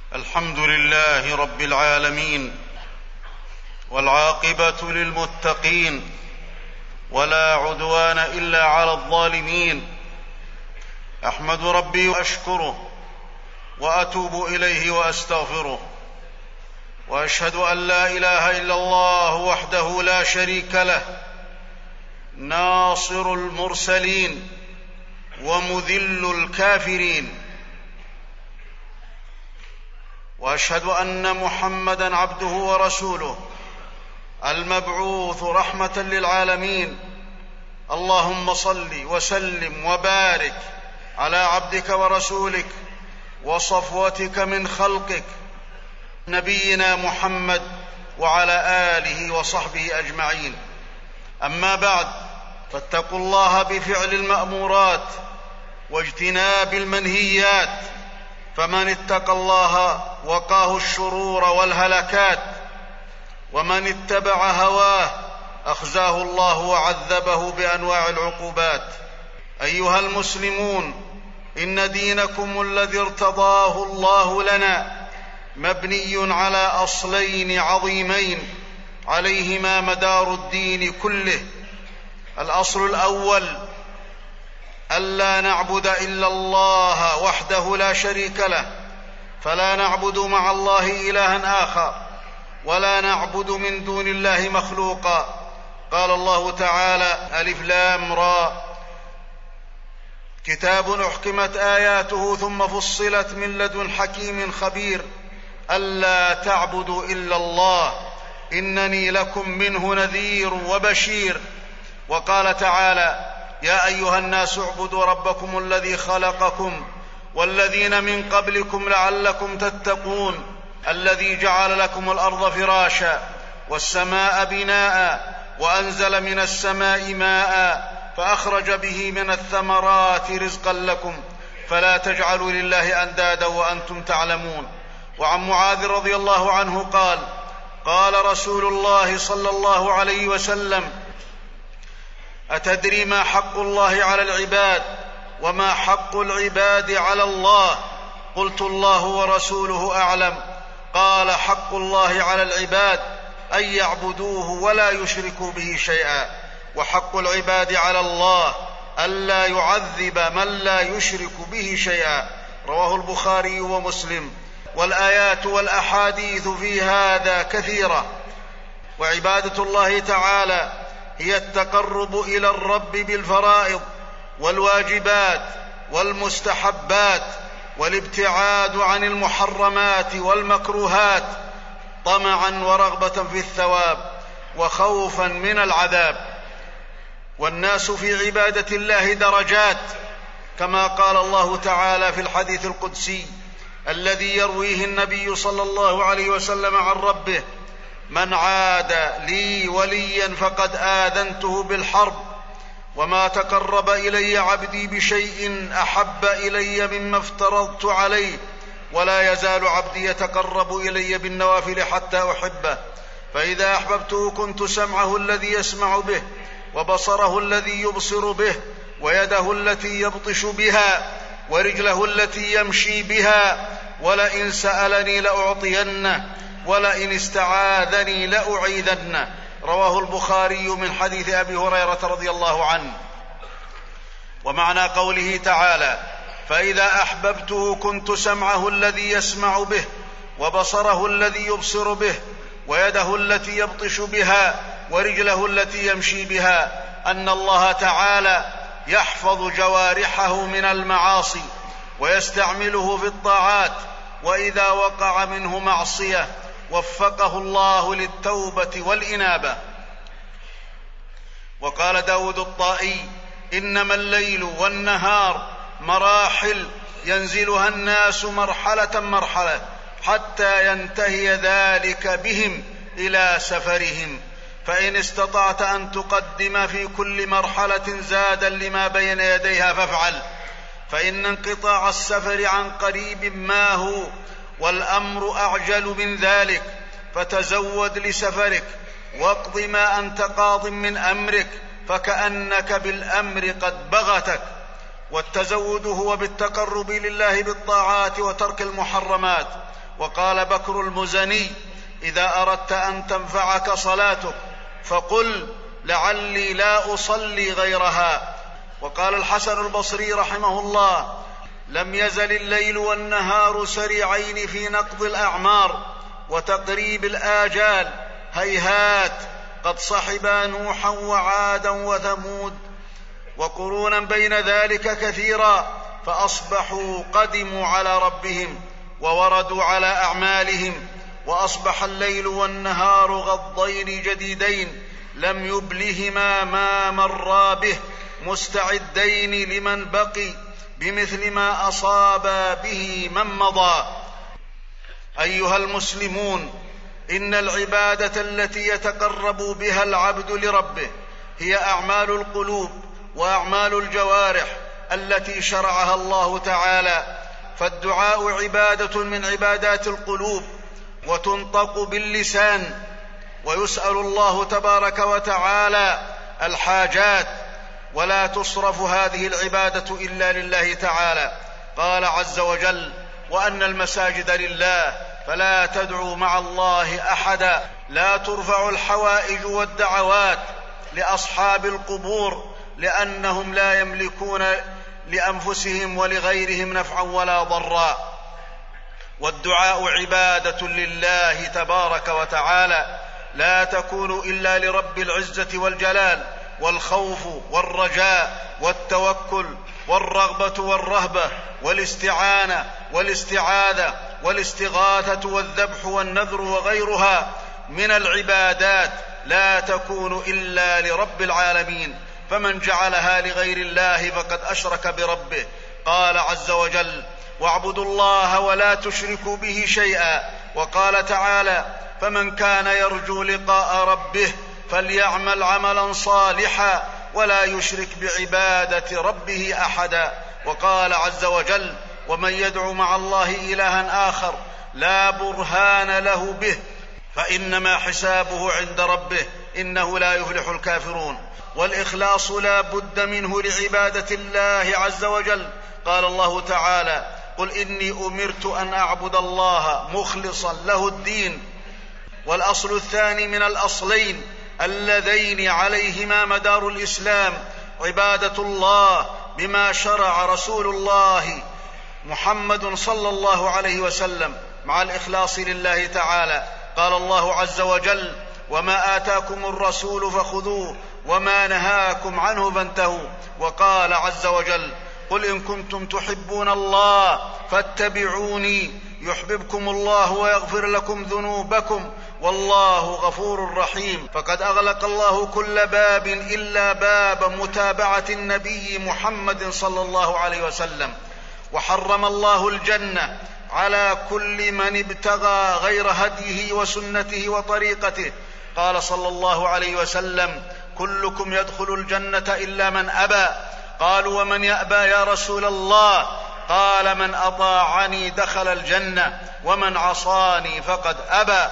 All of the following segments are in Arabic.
الحمد لله رب العالمين، والعاقبة للمتقين، ولا عدوان إلا على الظالمين. أحمد ربي وأشكره وأتوب إليه وأستغفره، وأشهد أن لا إله إلا الله وحده لا شريك له، ناصر المرسلين ومذل الكافرين. وأشهد أن محمدًا عبده ورسوله المبعوث رحمة للعالمين. اللهم صل وسلم وبارك على عبدك ورسولك وصفوتك من خلقك نبينا محمد وعلى آله وصحبه أجمعين. أما بعد، فاتقوا الله بفعل المأمورات واجتناب المنهيات، فمن اتقى الله وقاه الشرور والهلكات، ومن اتبع هواه أخزاه الله وعذبه بأنواع العقوبات. أيها المسلمون، إن دينكم الذي ارتضاه الله لنا مبني على أصلين عظيمين عليهما مدار الدين كله. الأصل الأول: ألا نعبد إلا الله وحده لا شريك له، فلا نعبد مع الله إلها آخر، ولا نعبد من دون الله مخلوقا. قال الله تعالى: ألف لام را، كتاب أحكمت آياته ثم فصلت من لدن حكيم خبير، ألا تعبدوا إلا الله إنني لكم منه نذير وبشير. وقال تعالى: يا أيها الناس اعبدوا ربكم الذي خلقكم والذين من قبلكم لعلكم تتقون، الذي جعل لكم الأرض فراشا والسماء بناء وأنزل من السماء ماء فأخرج به من الثمرات رزقا لكم، فلا تجعلوا لله أندادا وأنتم تعلمون. وعن معاذ رضي الله عنه قال: قال رسول الله صلى الله عليه وسلم: أتدري ما حق الله على العباد وما حق العباد على الله؟ قلت: الله ورسوله أعلم. قال: حق الله على العباد أن يعبدوه ولا يشركوا به شيئا، وحق العباد على الله ألا يعذب من لا يشرك به شيئا. رواه البخاري ومسلم. والآيات والأحاديث في هذا كثيرة. وعبادة الله تعالى هي التقرب إلى الرب بالفرائض والواجبات والمستحبات، والابتعاد عن المحرمات والمكروهات، طمعا ورغبة في الثواب وخوفا من العذاب. والناس في عبادة الله درجات، كما قال الله تعالى في الحديث القدسي الذي يرويه النبي صلى الله عليه وسلم عن ربه: من عاد لي وليا فقد آذنته بالحرب، وما تقرب إلي عبدي بشيء أحب إلي مما افترضت عليه، ولا يزال عبدي يتقرب إلي بالنوافل حتى أحبه، فإذا أحببته كنت سمعه الذي يسمع به، وبصره الذي يبصر به، ويده التي يبطش بها، ورجله التي يمشي بها، ولئن سألني لأعطينه، ولئن استعاذني لأعيذنه. رواه البخاري من حديث أبي هريرة رضي الله عنه. ومعنى قوله تعالى: فإذا أحببته كنت سمعه الذي يسمع به، وبصره الذي يبصر به، ويده التي يبطش بها، ورجله التي يمشي بها، أن الله تعالى يحفظ جوارحه من المعاصي ويستعمله في الطاعات، وإذا وقع منه معصية وفقه الله للتوبة والإنابة. وقال داود الطائي: إنما الليل والنهار مراحل ينزلها الناس مرحلة مرحلة حتى ينتهي ذلك بهم إلى سفرهم، فإن استطعت أن تقدم في كل مرحلة زادا لما بين يديها فافعل، فإن انقطاع السفر عن قريب ما هو، والأمر أعجل من ذلك، فتزود لسفرك واقض ما أنت قاض من أمرك، فكأنك بالأمر قد بغتك. والتزود هو بالتقرب لله بالطاعات وترك المحرمات، وقال بكر المزني: إذا أردت أن تنفعك صلاتك فقل لعلي لا أصلي غيرها. وقال الحسن البصري رحمه الله: لم يزل الليل والنهار سريعين في نقض الأعمار وتقريب الآجال، هيهات قد صحبا نوحا وعادا وثمود وقرونا بين ذلك كثيرا، فأصبحوا قدموا على ربهم ووردوا على أعمالهم، وأصبح الليل والنهار غضين جديدين لم يبلهما ما مرا به، مستعدين لمن بقي بمثل ما أصاب به من مضى. أيها المسلمون، إن العبادة التي يتقرب بها العبد لربه هي أعمال القلوب وأعمال الجوارح التي شرعها الله تعالى، فالدعاء عبادة من عبادات القلوب وتنطق باللسان، ويسأل الله تبارك وتعالى الحاجات، ولا تصرف هذه العبادة إلا لله تعالى. قال عز وجل: وأن المساجد لله فلا تدعوا مع الله أحدا. لا ترفع الحوائج والدعوات لأصحاب القبور، لأنهم لا يملكون لأنفسهم ولغيرهم نفعا ولا ضرا. والدعاء عبادة لله تبارك وتعالى، لا تكون إلا لرب العزة والجلال، والخوف والرجاء والتوكل والرغبة والرهبة والاستعانة والاستعاذة والاستغاثة والذبح والنذر وغيرها من العبادات لا تكون إلا لرب العالمين، فمن جعلها لغير الله فقد أشرك بربه. قال عز وجل: واعبدوا الله ولا تشركوا به شيئا. وقال تعالى: فمن كان يرجو لقاء ربه فليعمل عملا صالحا ولا يشرك بعبادة ربه أحدا. وقال عز وجل: ومن يدعو مع الله إلها آخر لا برهان له به فإنما حسابه عند ربه إنه لا يفلح الكافرون. والإخلاص لا بد منه لعبادة الله عز وجل. قال الله تعالى: قل إني أمرت أن أعبد الله مخلصا له الدين. والأصل الثاني من الأصلين اللذين عليهما مدار الإسلام عبادة الله بما شرع رسول الله محمد صلى الله عليه وسلم مع الإخلاص لله تعالى. قال الله عز وجل: وما آتاكم الرسول فخذوه وما نهاكم عنه فانتهوا. وقال عز وجل: قل إن كنتم تحبون الله فاتبعوني يحببكم الله ويغفر لكم ذنوبكم والله غفور رحيم. فقد أغلق الله كل باب إلا باب متابعة النبي محمد صلى الله عليه وسلم، وحرم الله الجنة على كل من ابتغى غير هديه وسنته وطريقته. قال صلى الله عليه وسلم: كلكم يدخل الجنة إلا من أبى. قالوا: ومن يأبى يا رسول الله؟ قال: من أطاعني دخل الجنة ومن عصاني فقد أبى.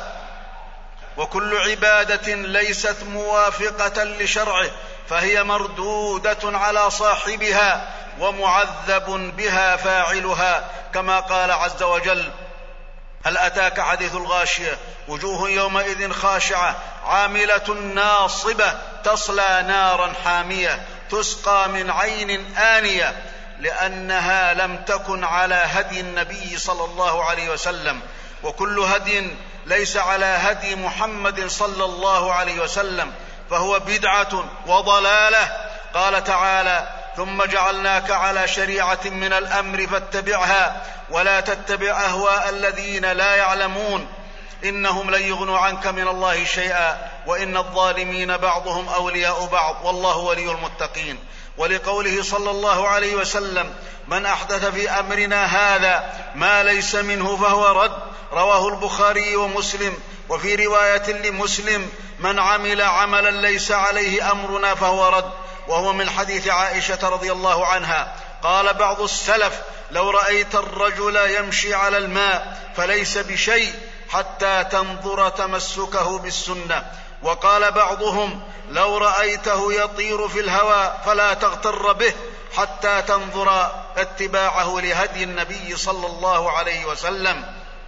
وكل عبادة ليست موافقة لشرعه فهي مردودة على صاحبها ومعذب بها فاعلها، كما قال عز وجل: هل أتاك حديث الغاشية وجوه يومئذ خاشعة عاملة ناصبة تصلى نارا حامية تسقى من عين آنية، لأنها لم تكن على هدي النبي صلى الله عليه وسلم. وكل هدي ليس على هدي محمد صلى الله عليه وسلم فهو بدعة وضلالة. قال تعالى: ثم جعلناك على شريعة من الأمر فاتبعها ولا تتبع أهواء الذين لا يعلمون إنهم لن يغنوا عنك من الله شيئا وإن الظالمين بعضهم أولياء بعض والله ولي المتقين. ولقوله صلى الله عليه وسلم: من أحدث في أمرنا هذا ما ليس منه فهو رد. رواه البخاري ومسلم. وفي رواية لمسلم: من عمل عملا ليس عليه أمرنا فهو رد. وهو من حديث عائشة رضي الله عنها. قال بعض السلف: لو رأيت الرجل يمشي على الماء فليس بشيء حتى تنظر تمسكه بالسنة. وقال بعضهم: لو رأيته يطير في الهواء فلا تغتر به حتى تنظر اتباعه لهدي النبي صلى الله عليه وسلم.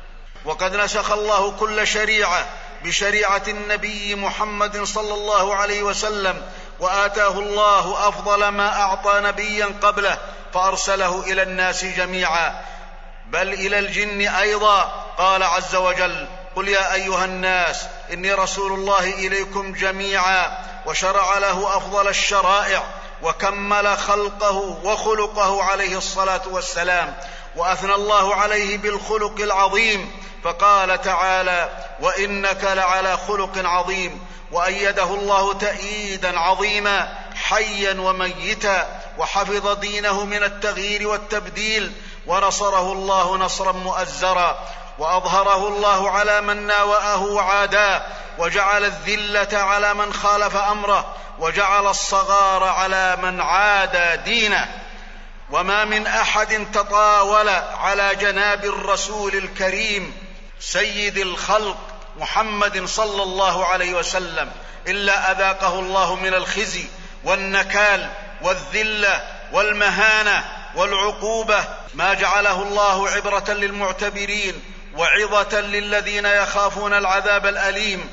وقد نسخ الله كل شريعة بشريعة النبي محمد صلى الله عليه وسلم، وآتاه الله أفضل ما أعطى نبيا قبله فأرسله إلى الناس جميعا، بل إلى الجن أيضا. قال عز وجل: قل يا أيها الناس إني رسول الله إليكم جميعا، وشرع له أفضل الشرائع وكمل خلقه وخلقه عليه الصلاة والسلام، وأثنى الله عليه بالخلق العظيم، فقال تعالى: وإنك لعلى خلق عظيم. وأيده الله تأييدا عظيما حيا وميتا، وحفظ دينه من التغيير والتبديل، ونصره الله نصرا مؤزرا، وأظهره الله على من ناوأه وعاداه، وجعل الذلة على من خالف أمره، وجعل الصغار على من عادى دينه. وما من أحد تطاول على جناب الرسول الكريم سيد الخلق محمد صلى الله عليه وسلم إلا أذاقه الله من الخزي والنكال والذلة والمهانة والعقوبة ما جعله الله عبرة للمعتبرين وعظة للذين يخافون العذاب الأليم.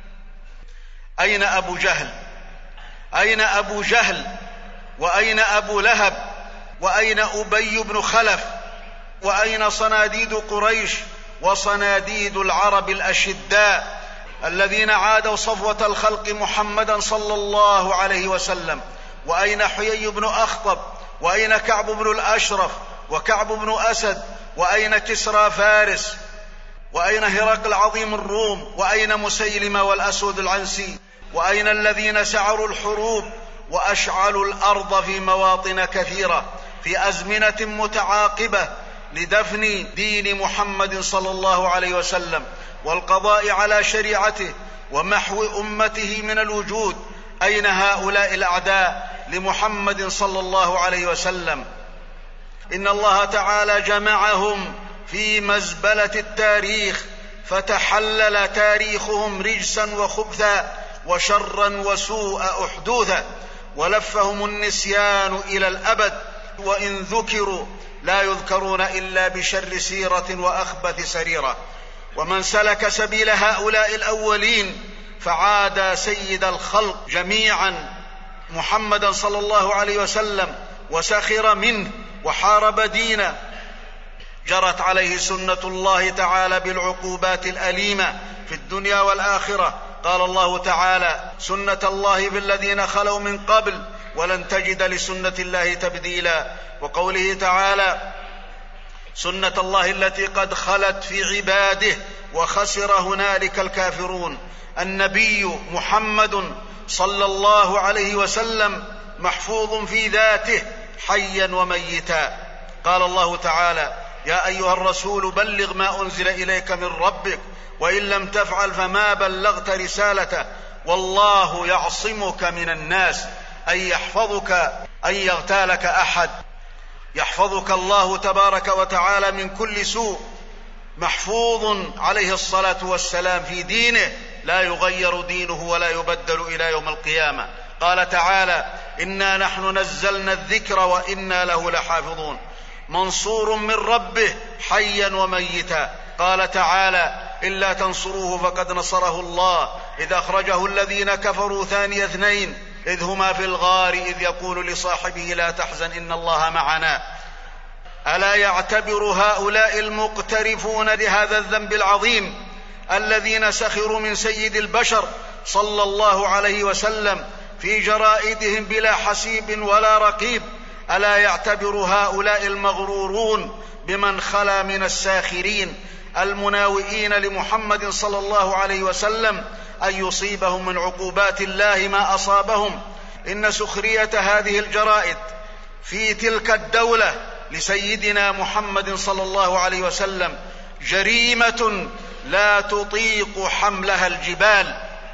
أين أبو جهل؟ أين أبو جهل؟ وأين أبو لهب؟ وأين أبي بن خلف؟ وأين صناديد قريش وصناديد العرب الأشداء الذين عادوا صفوة الخلق محمدا صلى الله عليه وسلم؟ وأين حيي بن أخطب؟ وأين كعب بن الأشرف وكعب بن أسد؟ وأين كسرى فارس؟ وأين هرقل عظيم الروم؟ وأين مسيلمة والأسود العنسي؟ وأين الذين سعروا الحروب وأشعلوا الأرض في مواطن كثيرة في أزمنة متعاقبة لدفن دين محمد صلى الله عليه وسلم والقضاء على شريعته ومحو أمته من الوجود؟ أين هؤلاء الأعداء لمحمد صلى الله عليه وسلم؟ إن الله تعالى جمعهم في مزبلة التاريخ، فتحلل تاريخهم رجسا وخبثا وشرا وسوء أحدوثا، ولفهم النسيان إلى الأبد، وإن ذكروا لا يذكرون إلا بشر سيرة وأخبث سريرة. ومن سلك سبيل هؤلاء الأولين فعاد سيد الخلق جميعا محمدا صلى الله عليه وسلم وسخر منه وحارب دينه، جرت عليه سنة الله تعالى بالعقوبات الأليمة في الدنيا والآخرة. قال الله تعالى: سنة الله بالذين خلوا من قبل ولن تجد لسنة الله تبديلا. وقوله تعالى: سنة الله التي قد خلت في عباده وخسر هنالك الكافرون. النبي محمد صلى الله عليه وسلم محفوظ في ذاته حيا وميتا. قال الله تعالى: يا أيها الرسول بلغ ما أنزل إليك من ربك وإن لم تفعل فما بلغت رسالته والله يعصمك من الناس. أي يحفظك أن يغتالك أحد، يحفظك الله تبارك وتعالى من كل سوء. محفوظ عليه الصلاة والسلام في دينه لا يغير دينه ولا يبدل إلى يوم القيامة. قال تعالى: إنا نحن نزلنا الذكر وإنا له لحافظون. منصور من ربه حيا وميتا. قال تعالى: إلا تنصروه فقد نصره الله إذ أخرجه الذين كفروا ثاني اثنين إذ هما في الغار إذ يقول لصاحبه لا تحزن إن الله معنا. ألا يعتبر هؤلاء المقترفون لهذا الذنب العظيم الذين سخروا من سيد البشر صلى الله عليه وسلم في جرائدهم بلا حسيب ولا رقيب، ألا يعتبر هؤلاء المغرورون بمن خلا من الساخرين المناوئين لمحمد صلى الله عليه وسلم أن يصيبهم من عقوبات الله ما أصابهم؟ إن سخرية هذه الجرائد في تلك الدولة لسيدنا محمد صلى الله عليه وسلم جريمة لا تطيق حملها الجبال.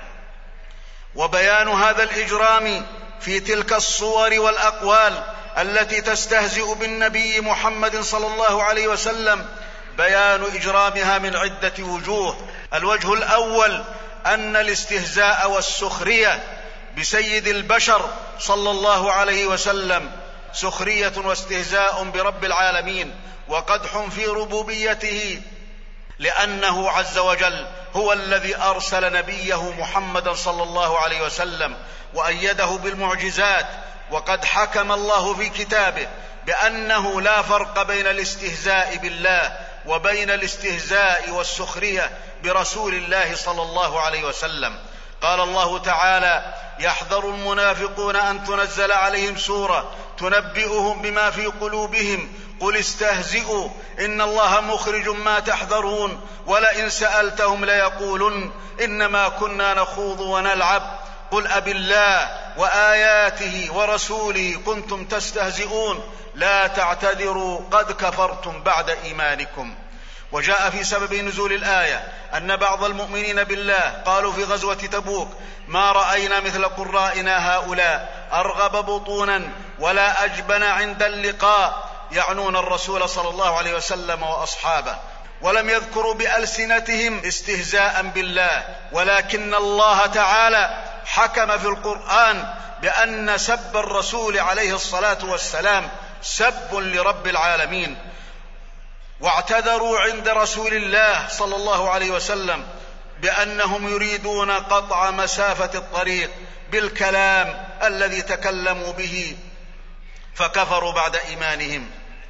وبيان هذا الإجرام في تلك الصور والأقوال التي تستهزئ بالنبي محمد صلى الله عليه وسلم بيان إجرامها من عدة وجوه. الوجه الأول أن الاستهزاء والسخرية بسيد البشر صلى الله عليه وسلم سخرية واستهزاء برب العالمين وقدح في ربوبيته لأنه عز وجل هو الذي أرسل نبيه محمدا صلى الله عليه وسلم وأيده بالمعجزات. وقد حكم الله في كتابه بأنه لا فرق بين الاستهزاء بالله وبين الاستهزاء والسخرية برسول الله صلى الله عليه وسلم. قال الله تعالى: يحذر المنافقون أن تنزل عليهم سورة تنبئهم بما في قلوبهم قل استهزئوا إن الله مخرج ما تحذرون ولئن سألتهم ليقولن إنما كنا نخوض ونلعب قل أبالله وآياته ورسوله كنتم تستهزئون لا تعتذروا قد كفرتم بعد إيمانكم. وجاء في سبب نزول الآية أن بعض المؤمنين بالله قالوا في غزوة تبوك: ما رأينا مثل قرائنا هؤلاء أرغب بطونا ولا أجبن عند اللقاء، يعنون الرسول صلى الله عليه وسلم وأصحابه. ولم يذكروا بألسنتهم استهزاء بالله، ولكن الله تعالى حكم في القرآن بأن سب الرسول عليه الصلاة والسلام سب لرب العالمين. واعتذروا عند رسول الله صلى الله عليه وسلم بأنهم يريدون قطع مسافة الطريق بالكلام الذي تكلموا به فكفروا بعد إيمانهم.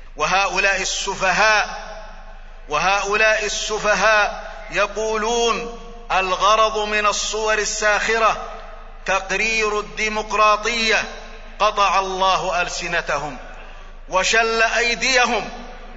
وهؤلاء السفهاء يقولون الغرض من الصور الساخرة تقرير الديمقراطية. قطع الله ألسنتهم وشل أيديهم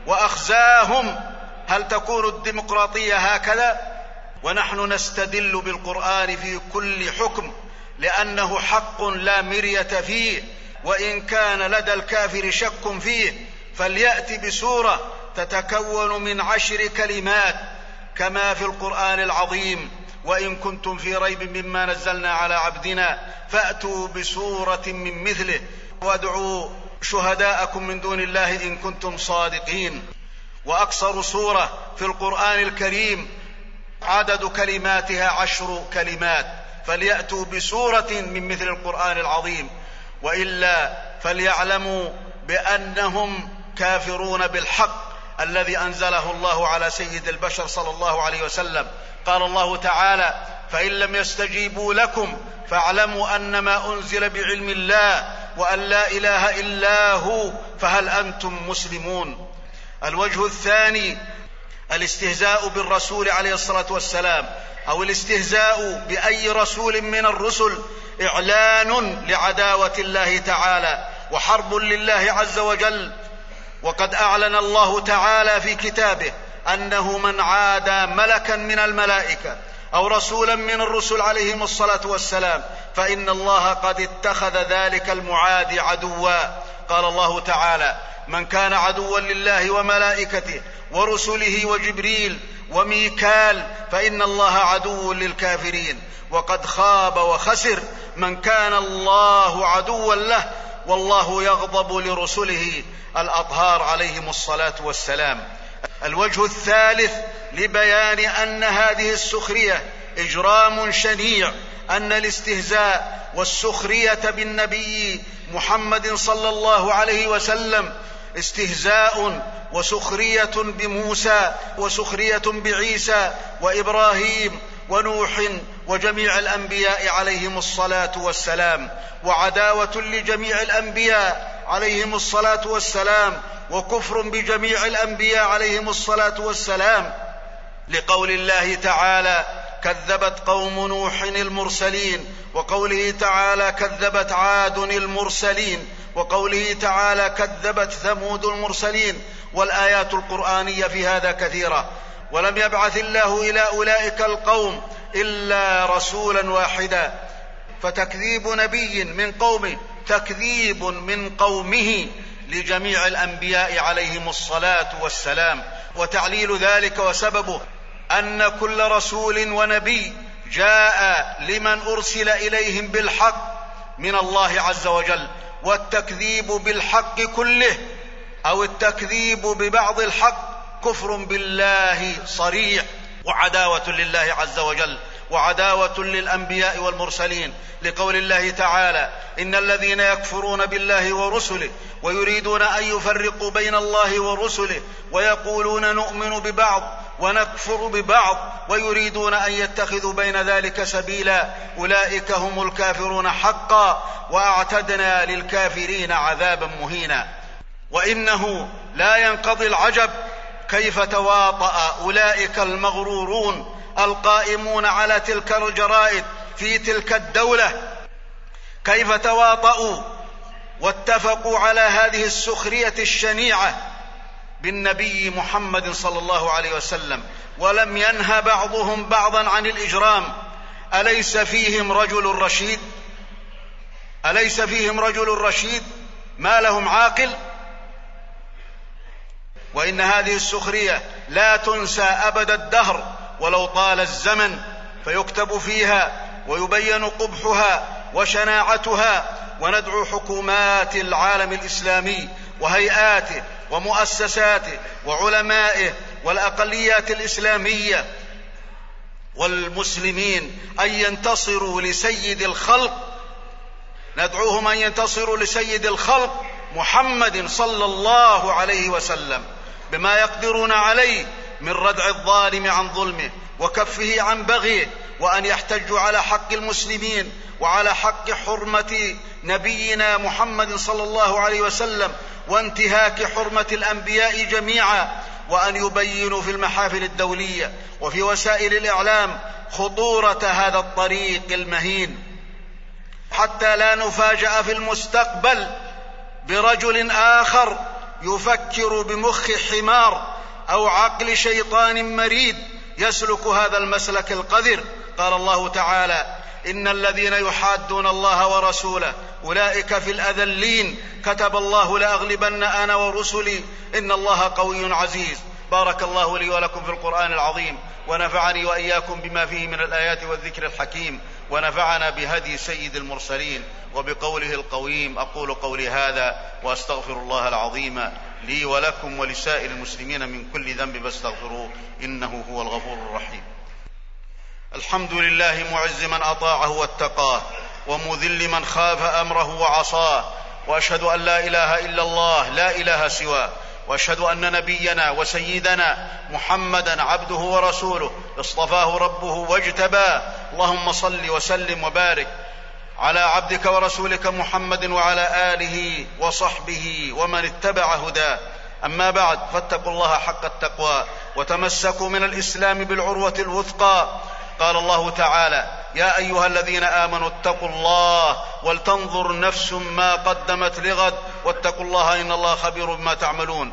وأخزاهم. هل تكون الديمقراطية هكذا؟ ونحن نستدل بالقرآن في كل حكم لأنه حق لا مرية فيه، وإن كان لدى الكافر شك فيه فليأتي بسورة تتكون من 10 كلمات كما في القرآن العظيم: وإن كنتم في ريب مما نزلنا على عبدنا فأتوا بسورة من مثله وادعوا شهداءكم من دون الله إن كنتم صادقين. وأقصر سورة في القرآن الكريم عدد كلماتها 10 كلمات، فليأتوا بسورة من مثل القرآن العظيم، وإلا فليعلموا بأنهم كافرون بالحق الذي أنزله الله على سيد البشر صلى الله عليه وسلم. قال الله تعالى: فإن لم يستجيبوا لكم فاعلموا أنما أنزل بعلم الله وأن لا إله إلا هو فهل أنتم مسلمون. الوجه الثاني الاستهزاء بالرسول عليه الصلاة والسلام أو الاستهزاء بأي رسول من الرسل إعلان لعداوة الله تعالى وحرب لله عز وجل. وقد أعلن الله تعالى في كتابه أنه من عادى ملكا من الملائكة أو رسولا من الرسل عليهم الصلاة والسلام فإن الله قد اتخذ ذلك المعادي عدوا. قال الله تعالى: من كان عدوا لله وملائكته ورسله وجبريل وميكال فإن الله عدو للكافرين. وقد خاب وخسر من كان الله عدوا له والله يغضب لرسله الأطهار عليهم الصلاة والسلام. الوجه الثالث لبيان أن هذه السخرية إجرام شنيع أن الاستهزاء والسخرية بالنبي محمد صلى الله عليه وسلم استهزاء وسخرية بموسى وسخرية بعيسى وإبراهيم ونوح وجميع الأنبياء عليهم الصلاة والسلام، وعداوة لجميع الأنبياء عليهم الصلاة والسلام، وكفر بجميع الأنبياء عليهم الصلاة والسلام، لقول الله تعالى: كذبت قوم نوح المرسلين، وقوله تعالى: كذبت عاد المرسلين، وقوله تعالى: كذبت ثمود المرسلين. والآيات القرآنية في هذا كثيرة. ولم يبعث الله إلى أولئك القوم إلا رسولا واحدا، فتكذيب نبي من قومه تكذيب من قومه لجميع الأنبياء عليهم الصلاة والسلام. وتعليل ذلك وسببه أن كل رسول ونبي جاء لمن أرسل إليهم بالحق من الله عز وجل، والتكذيب بالحق كله أو التكذيب ببعض الحق كفر بالله صريح وعداوة لله عز وجل وعداوة للأنبياء والمرسلين، لقول الله تعالى: إن الذين يكفرون بالله ورسله ويريدون أن يفرقوا بين الله ورسله ويقولون نؤمن ببعض ونكفر ببعض ويريدون أن يتخذوا بين ذلك سبيلا أولئك هم الكافرون حقا وأعتدنا للكافرين عذابا مهينا. وإنه لا ينقضي العجب كيف تواطأ أولئك المغرورون القائمون على تلك الجرائد في تلك الدولة، كيف تواطؤوا واتفقوا على هذه السخرية الشنيعة بالنبي محمد صلى الله عليه وسلم، ولم ينهى بعضهم بعضا عن الإجرام. أليس فيهم رجل رشيد؟ أليس فيهم رجل رشيد؟ ما لهم عاقل؟ وإن هذه السخرية لا تنسى أبد الدهر ولو طال الزمن، فيكتب فيها ويبين قبحها وشناعتها. وندعو حكومات العالم الإسلامي وهيئاته ومؤسساته وعلمائه والأقليات الإسلامية والمسلمين أن ينتصروا لسيد الخلق، ندعوهم أن ينتصروا لسيد الخلق محمد صلى الله عليه وسلم بما يقدرون عليه من ردع الظالم عن ظلمه وكفه عن بغيه، وأن يحتجوا على حق المسلمين وعلى حق حرمة نبينا محمد صلى الله عليه وسلم وانتهاك حرمة الأنبياء جميعا، وأن يبينوا في المحافل الدولية وفي وسائل الإعلام خطورة هذا الطريق المهين، حتى لا نفاجأ في المستقبل برجل آخر يفكر بمخ حمار أو عقل شيطان مريد يسلك هذا المسلك القذر. قال الله تعالى: إن الذين يحادون الله ورسوله أولئك في الأذلين كتب الله لأغلبن أنا ورسلي إن الله قوي عزيز. بارك الله لي ولكم في القرآن العظيم، ونفعني وإياكم بما فيه من الآيات والذكر الحكيم، ونفعنا بهدي سيد المرسلين وبقوله القويم. أقول قولي هذا وأستغفر الله العظيم لي ولكم ولسائر المسلمين من كل ذنب فاستغفروه إنه هو الغفور الرحيم. الحمد لله معز من أطاعه واتقاه، ومذل من خاف أمره وعصاه، وأشهد أن لا إله إلا الله لا إله سواه، وأشهد أن نبينا وسيدنا محمدا عبده ورسوله اصطفاه ربه واجتباه. اللهم صل وسلم وبارك على عبدك ورسولك محمد وعلى آله وصحبه ومن اتبع هداه. أما بعد، فاتقوا الله حق التقوى وتمسكوا من الإسلام بالعروة الوثقى. قال الله تعالى: يا أيها الذين آمنوا اتقوا الله ولتنظر نفس ما قدمت لغد واتقوا الله إن الله خبير بما تعملون.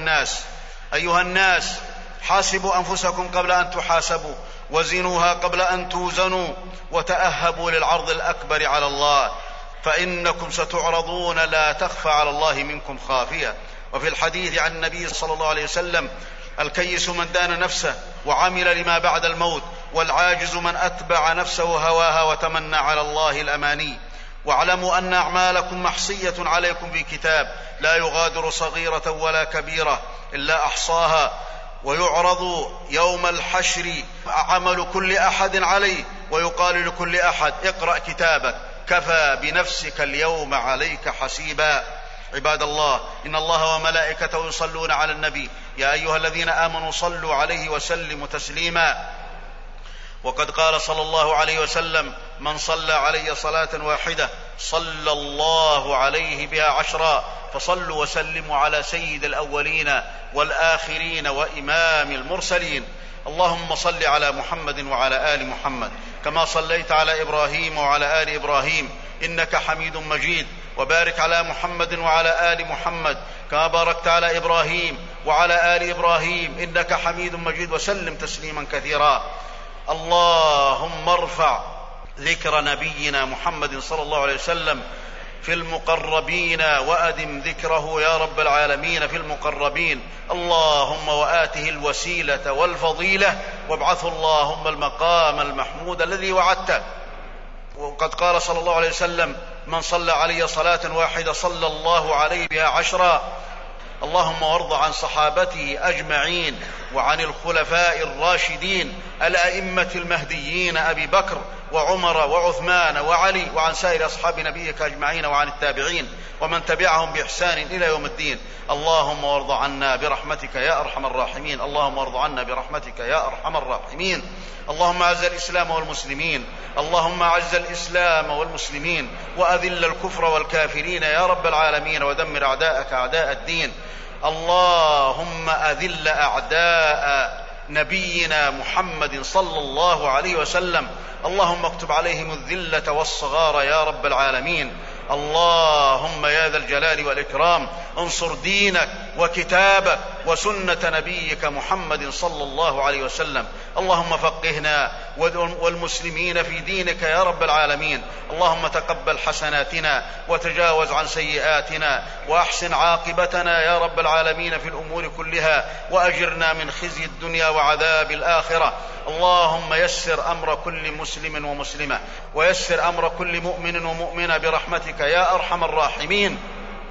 أيها الناس حاسبوا أنفسكم قبل أن تحاسبوا، وزنوها قبل أن توزنوا، وتأهبوا للعرض الأكبر على الله، فإنكم ستعرضون لا تخفى على الله منكم خافية. وفي الحديث عن النبي صلى الله عليه وسلم: الكيس من دان نفسه وعمل لما بعد الموت، والعاجز من أتبع نفسه هواها وتمنى على الله الأماني. واعلموا أن أعمالكم محصية عليكم في كتاب لا يغادر صغيرة ولا كبيرة إلا أحصاها، ويعرض يوم الحشر عمل كل أحد عليه، ويقال لكل أحد: اقرأ كتابك كفى بنفسك اليوم عليك حسيبا. عباد الله، إن الله وملائكته يصلون على النبي يا أيها الذين آمنوا صلوا عليه وسلموا تسليما. وقد قال صلى الله عليه وسلم: من صلى علي صلاة واحدة صلى الله عليه بها 10. فصلوا وسلموا على سيد الأولين والآخرين وإمام المرسلين. اللهم صل على محمد وعلى آل محمد كما صليت على إبراهيم وعلى آل إبراهيم إنك حميد مجيد، وبارك على محمد وعلى آل محمد كما باركت على إبراهيم وعلى آل إبراهيم إنك حميد مجيد، وسلم تسليما كثيرا. اللهم ارفع ذكر نبينا محمد صلى الله عليه وسلم في المقربين، وأدم ذكره يا رب العالمين في المقربين. اللهم وآته الوسيلة والفضيلة، وابعثه اللهم المقام المحمود الذي وعدته. وقد قال صلى الله عليه وسلم: من صلى علي صلاة واحدة صلى الله عليه بها 10. اللهم وارض عن صحابته أجمعين وعن الخلفاء الراشدين الأئمة المهديين أبي بكر وعمر وعثمان وعلي، وعن سائر أصحاب نبيك أجمعين، وعن التابعين ومن تبعهم بإحسان إلى يوم الدين. اللهم وارض عنا برحمتك يا أرحم الراحمين. اللهم وارض عنا برحمتك يا أرحم الراحمين. اللهم أعز الإسلام والمسلمين. اللهم أعز الإسلام والمسلمين وأذل الكفر والكافرين يا رب العالمين، ودمر أعداءك أعداء الدين. اللهم أذل أعداء نبينا محمد صلى الله عليه وسلم. اللهم اكتب عليهم الذلة والصغار يا رب العالمين. اللهم يا ذا الجلال والإكرام انصر دينك وكتابك وسنة نبيك محمد صلى الله عليه وسلم. اللهم فقهنا والمسلمين في دينك يا رب العالمين. اللهم تقبل حسناتنا وتجاوز عن سيئاتنا وأحسن عاقبتنا يا رب العالمين في الأمور كلها، وأجرنا من خزي الدنيا وعذاب الآخرة. اللهم يسر أمر كل مسلم ومسلمة، ويسر أمر كل مؤمن ومؤمنة برحمتك يا أرحم الراحمين.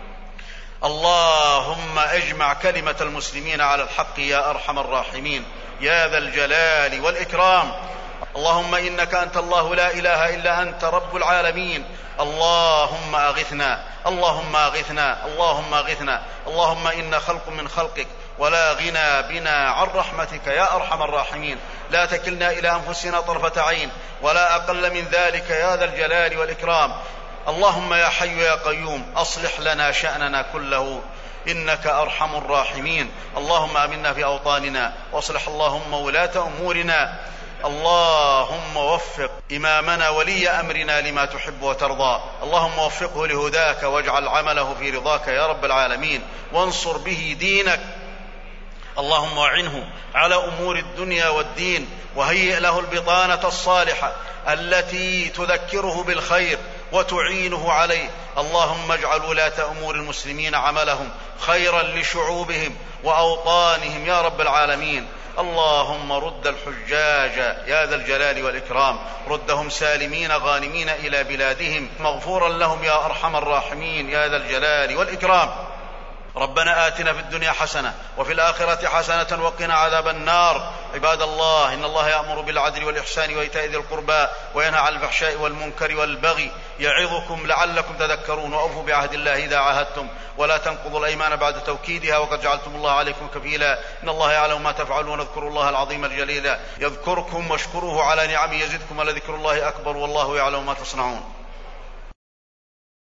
اللهم اجمع كلمة المسلمين على الحق يا أرحم الراحمين يا ذا الجلال والإكرام. اللهم إنك أنت الله لا إله إلا أنت رب العالمين. اللهم أغثنا، اللهم أغثنا، اللهم أغثنا. اللهم إن خلق من خلقك ولا غنى بنا عن رحمتك يا أرحم الراحمين. لا تكلنا إلى أنفسنا طرفة عين ولا أقل من ذلك يا ذا الجلال والإكرام. اللهم يا حي يا قيوم أصلح لنا شأننا كله إنك أرحم الراحمين. اللهم آمنا في أوطاننا، واصلح اللهم ولاة أمورنا. اللهم وفق إمامنا ولي أمرنا لما تحب وترضى. اللهم وفقه لهداك واجعل عمله في رضاك يا رب العالمين، وانصر به دينك. اللهم أعنه على أمور الدنيا والدين، وهيئ له البطانة الصالحة التي تذكره بالخير وتعينه عليه. اللهم اجعل ولاة أمور المسلمين عملهم خيرا لشعوبهم وأوطانهم يا رب العالمين. اللهم رد الحجاج يا ذا الجلال والإكرام، ردهم سالمين غانمين إلى بلادهم مغفورا لهم يا أرحم الراحمين يا ذا الجلال والإكرام. ربنا آتنا في الدنيا حسنة وفي الآخرة حسنة وقنا عذاب النار. عباد الله، إن الله يأمر بالعدل والإحسان وإيتاء ذي القربى وينهى عن الفحشاء والمنكر والبغي يعظكم لعلكم تذكرون. وأوفوا بعهد الله إذا عاهدتم ولا تنقضوا الأيمان بعد توكيدها وقد جعلتم الله عليكم كفيلا. إن الله يعلم ما تفعلون. اذكروا الله العظيم الجليل يذكركم واشكروه على نعمه يزدكم ولذكر الله أكبر والله يعلم ما تصنعون.